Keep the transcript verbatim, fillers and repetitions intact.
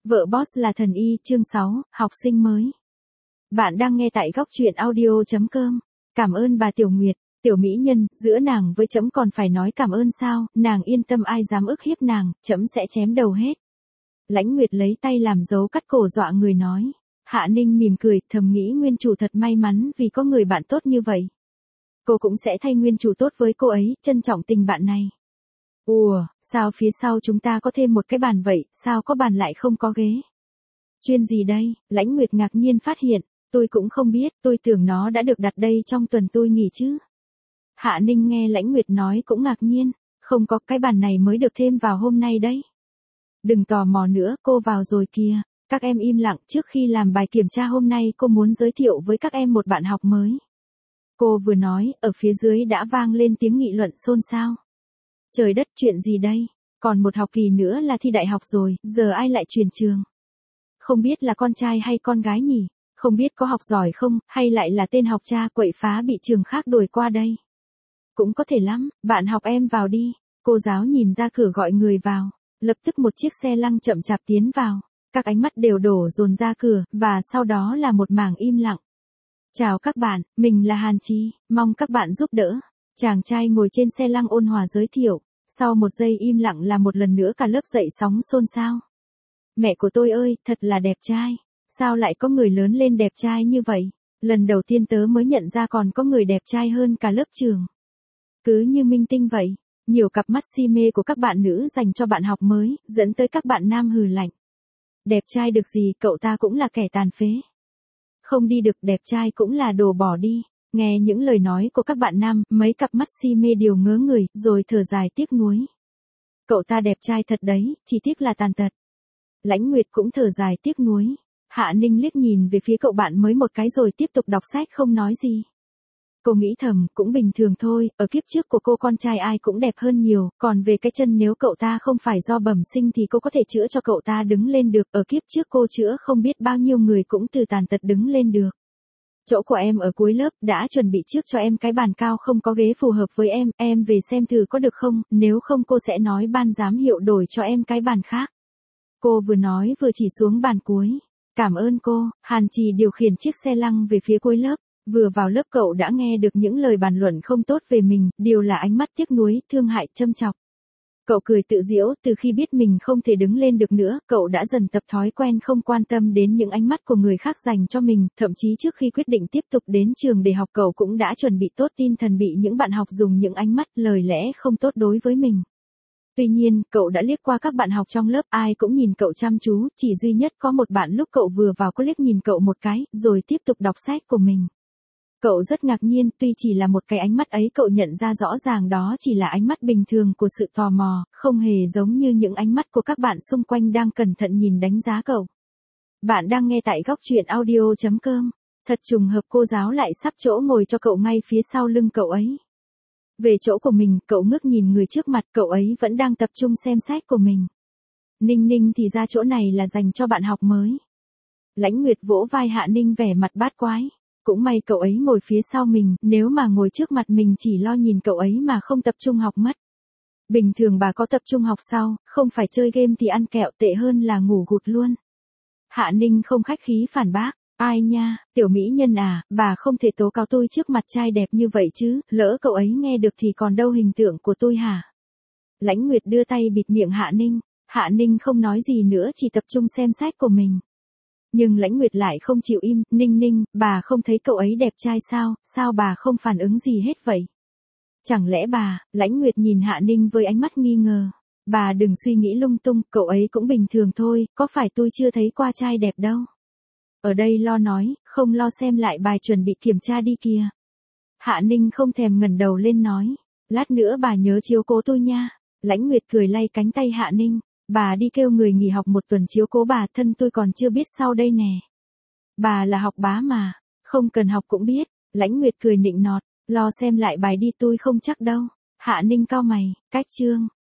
Vợ boss là thần y, chương sáu, học sinh mới. Bạn đang nghe tại góc truyện audio chấm com. Cảm ơn bà Tiểu Nguyệt, Tiểu mỹ nhân, giữa nàng với trẫm còn phải nói cảm ơn sao, nàng yên tâm ai dám ức hiếp nàng, trẫm sẽ chém đầu hết. Lãnh Nguyệt lấy tay làm dấu cắt cổ dọa người nói. Hạ Ninh mỉm cười, thầm nghĩ nguyên chủ thật may mắn vì có người bạn tốt như vậy. Cô cũng sẽ thay nguyên chủ tốt với cô ấy, trân trọng tình bạn này. Ủa, sao phía sau chúng ta có thêm một cái bàn vậy, sao có bàn lại không có ghế? Chuyên gì đây? Lãnh Nguyệt ngạc nhiên phát hiện, tôi cũng không biết, tôi tưởng nó đã được đặt đây trong tuần tôi nghỉ chứ. Hạ Ninh nghe Lãnh Nguyệt nói cũng ngạc nhiên, không có, cái bàn này mới được thêm vào hôm nay đấy. Đừng tò mò nữa, cô vào rồi kìa. Các em im lặng, trước khi làm bài kiểm tra hôm nay cô muốn giới thiệu với các em một bạn học mới. Cô vừa nói, ở phía dưới đã vang lên tiếng nghị luận xôn xao. Trời đất, chuyện gì đây? Còn một học kỳ nữa là thi đại học rồi, giờ ai lại chuyển trường? Không biết là con trai hay con gái nhỉ? Không biết có học giỏi không, hay lại là tên học cha quậy phá bị trường khác đuổi qua đây? Cũng có thể lắm, bạn học em vào đi. Cô giáo nhìn ra cửa gọi người vào. Lập tức một chiếc xe lăng chậm chạp tiến vào. Các ánh mắt đều đổ dồn ra cửa, và sau đó là một mảng im lặng. Chào các bạn, mình là Hàn Chi, mong các bạn giúp đỡ. Chàng trai ngồi trên xe lăng ôn hòa giới thiệu. Sau một giây im lặng là một lần nữa cả lớp dậy sóng xôn xao. Mẹ của tôi ơi, thật là đẹp trai. Sao lại có người lớn lên đẹp trai như vậy? Lần đầu tiên tớ mới nhận ra còn có người đẹp trai hơn cả lớp trường. Cứ như minh tinh vậy. Nhiều cặp mắt si mê của các bạn nữ dành cho bạn học mới, dẫn tới các bạn nam hừ lạnh. Đẹp trai được gì, cậu ta cũng là kẻ tàn phế. Không đi được, đẹp trai cũng là đồ bỏ đi. Nghe những lời nói của các bạn nam, mấy cặp mắt si mê đều ngớ người, rồi thở dài tiếc nuối. Cậu ta đẹp trai thật đấy, chỉ tiếc là tàn tật. Lãnh Nguyệt cũng thở dài tiếc nuối. Hạ Ninh liếc nhìn về phía cậu bạn mới một cái rồi tiếp tục đọc sách không nói gì. Cô nghĩ thầm, cũng bình thường thôi, ở kiếp trước của cô con trai ai cũng đẹp hơn nhiều, còn về cái chân nếu cậu ta không phải do bẩm sinh thì cô có thể chữa cho cậu ta đứng lên được, ở kiếp trước cô chữa không biết bao nhiêu người cũng từ tàn tật đứng lên được. Chỗ của em ở cuối lớp, đã chuẩn bị trước cho em cái bàn cao không có ghế phù hợp với em, em về xem thử có được không, nếu không cô sẽ nói ban giám hiệu đổi cho em cái bàn khác. Cô vừa nói vừa chỉ xuống bàn cuối. Cảm ơn cô. Hàn Trì điều khiển chiếc xe lăng về phía cuối lớp. Vừa vào lớp cậu đã nghe được những lời bàn luận không tốt về mình, đều là ánh mắt tiếc nuối, thương hại, châm chọc. Cậu cười tự giễu, từ khi biết mình không thể đứng lên được nữa, cậu đã dần tập thói quen không quan tâm đến những ánh mắt của người khác dành cho mình, thậm chí trước khi quyết định tiếp tục đến trường để học cậu cũng đã chuẩn bị tốt tin thần bị những bạn học dùng những ánh mắt, lời lẽ không tốt đối với mình. Tuy nhiên, cậu đã liếc qua các bạn học trong lớp, ai cũng nhìn cậu chăm chú, chỉ duy nhất có một bạn lúc cậu vừa vào có liếc nhìn cậu một cái, rồi tiếp tục đọc sách của mình. Cậu rất ngạc nhiên, tuy chỉ là một cái ánh mắt ấy cậu nhận ra rõ ràng đó chỉ là ánh mắt bình thường của sự tò mò, không hề giống như những ánh mắt của các bạn xung quanh đang cẩn thận nhìn đánh giá cậu. Bạn đang nghe tại góc truyện audio chấm com. Thật trùng hợp cô giáo lại sắp chỗ ngồi cho cậu ngay phía sau lưng cậu ấy. Về chỗ của mình, cậu ngước nhìn người trước mặt, cậu ấy vẫn đang tập trung xem sách của mình. Ninh Ninh thì ra chỗ này là dành cho bạn học mới. Lãnh Nguyệt vỗ vai Hạ Ninh vẻ mặt bát quái. Cũng may cậu ấy ngồi phía sau mình, nếu mà ngồi trước mặt mình chỉ lo nhìn cậu ấy mà không tập trung học mất. Bình thường bà có tập trung học sau, không phải chơi game thì ăn kẹo, tệ hơn là ngủ gục luôn. Hạ Ninh không khách khí phản bác. Ai nha, Tiểu mỹ nhân à, bà không thể tố cáo tôi trước mặt trai đẹp như vậy chứ, lỡ cậu ấy nghe được thì còn đâu hình tượng của tôi hả? Lãnh Nguyệt đưa tay bịt miệng Hạ Ninh. Hạ Ninh không nói gì nữa, chỉ tập trung xem sách của mình. Nhưng Lãnh Nguyệt lại không chịu im. Ninh Ninh, bà không thấy cậu ấy đẹp trai sao, sao bà không phản ứng gì hết vậy? Chẳng lẽ bà, Lãnh Nguyệt nhìn Hạ Ninh với ánh mắt nghi ngờ. Bà đừng suy nghĩ lung tung, cậu ấy cũng bình thường thôi, có phải tôi chưa thấy qua trai đẹp đâu. Ở đây lo nói, không lo xem lại bài chuẩn bị kiểm tra đi kìa. Hạ Ninh không thèm ngẩng đầu lên nói. Lát nữa bà nhớ chiếu cố tôi nha. Lãnh Nguyệt cười lay cánh tay Hạ Ninh. Bà đi kêu người nghỉ học một tuần chiếu cố bà, thân tôi còn chưa biết sau đây nè. Bà là học bá mà, không cần học cũng biết. Lãnh Nguyệt cười nịnh nọt, lo xem lại bài đi tôi không chắc đâu. Hạ Ninh cau mày, cách chương.